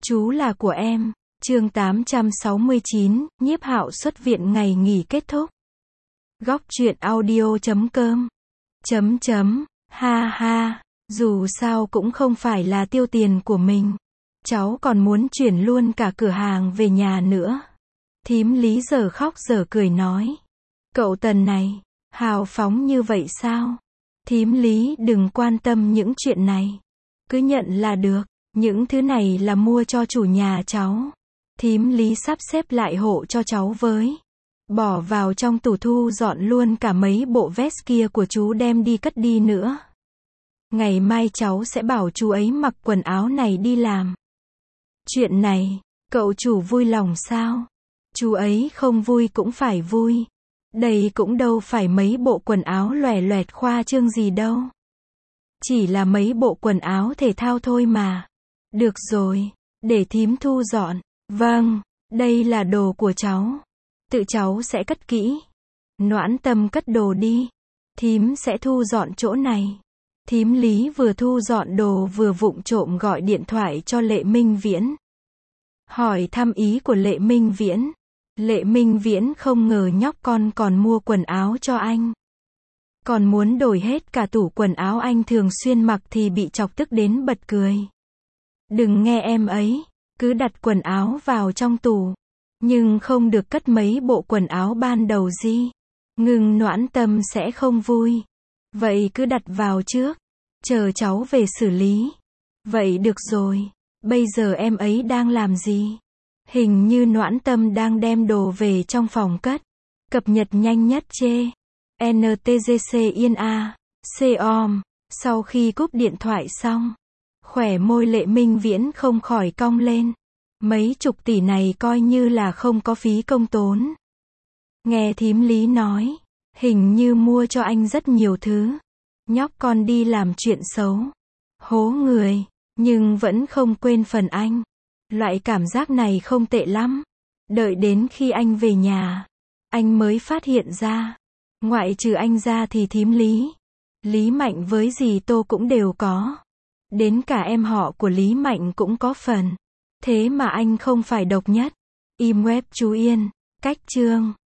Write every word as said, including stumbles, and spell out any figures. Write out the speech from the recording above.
Chú là của em. Chương tám trăm sáu mươi chín, Nhiếp Hạo xuất viện ngày nghỉ kết thúc. Góc truyện audio chấm com. Chấm chấm, ha ha, dù sao cũng không phải là tiêu tiền của mình. Cháu còn muốn chuyển luôn cả cửa hàng về nhà nữa. Thím Lý giờ khóc giờ cười nói. Cậu Tần này, hào phóng như vậy sao? Thím Lý đừng quan tâm những chuyện này. Cứ nhận là được, những thứ này là mua cho chủ nhà cháu. Thím Lý sắp xếp lại hộ cho cháu với. Bỏ vào trong tủ thu dọn luôn cả mấy bộ vest kia của chú đem đi cất đi nữa. Ngày mai cháu sẽ bảo chú ấy mặc quần áo này đi làm. Chuyện này, cậu chủ vui lòng sao? Chú ấy không vui cũng phải vui. Đây cũng đâu phải mấy bộ quần áo loè loẹt khoa trương gì đâu. Chỉ là mấy bộ quần áo thể thao thôi mà. Được rồi, để thím thu dọn. Vâng, đây là đồ của cháu. Tự cháu sẽ cất kỹ. Noãn Tâm cất đồ đi. Thím sẽ thu dọn chỗ này. Thím Lý vừa thu dọn đồ vừa vụng trộm gọi điện thoại cho Lệ Minh Viễn. Hỏi thăm ý của Lệ Minh Viễn. Lệ Minh Viễn không ngờ nhóc con còn mua quần áo cho anh. Còn muốn đổi hết cả tủ quần áo anh thường xuyên mặc thì bị chọc tức đến bật cười. Đừng nghe em ấy, cứ đặt quần áo vào trong tủ. Nhưng không được cất mấy bộ quần áo ban đầu gì. Ngừng Noãn Tâm sẽ không vui. Vậy cứ đặt vào trước. Chờ cháu về xử lý. Vậy được rồi. Bây giờ em ấy đang làm gì? Hình như Noãn Tâm đang đem đồ về trong phòng cất. Cập nhật nhanh nhất chê. en tê giê xê Yên A. C-om. Sau khi cúp điện thoại xong. Khỏe môi Lệ Minh Viễn không khỏi cong lên. Mấy chục tỷ này coi như là không có phí công tốn. Nghe thím Lý nói. Hình như mua cho anh rất nhiều thứ. Nhóc con đi làm chuyện xấu. Hố người. Nhưng vẫn không quên phần anh. Loại cảm giác này không tệ lắm. Đợi đến khi anh về nhà. Anh mới phát hiện ra. Ngoại trừ anh ra thì thím Lý. Lý Mạnh với dì Tô cũng đều có. Đến cả em họ của Lý Mạnh cũng có phần. Thế mà anh không phải độc nhất. Im web chú Yên. Cách chương.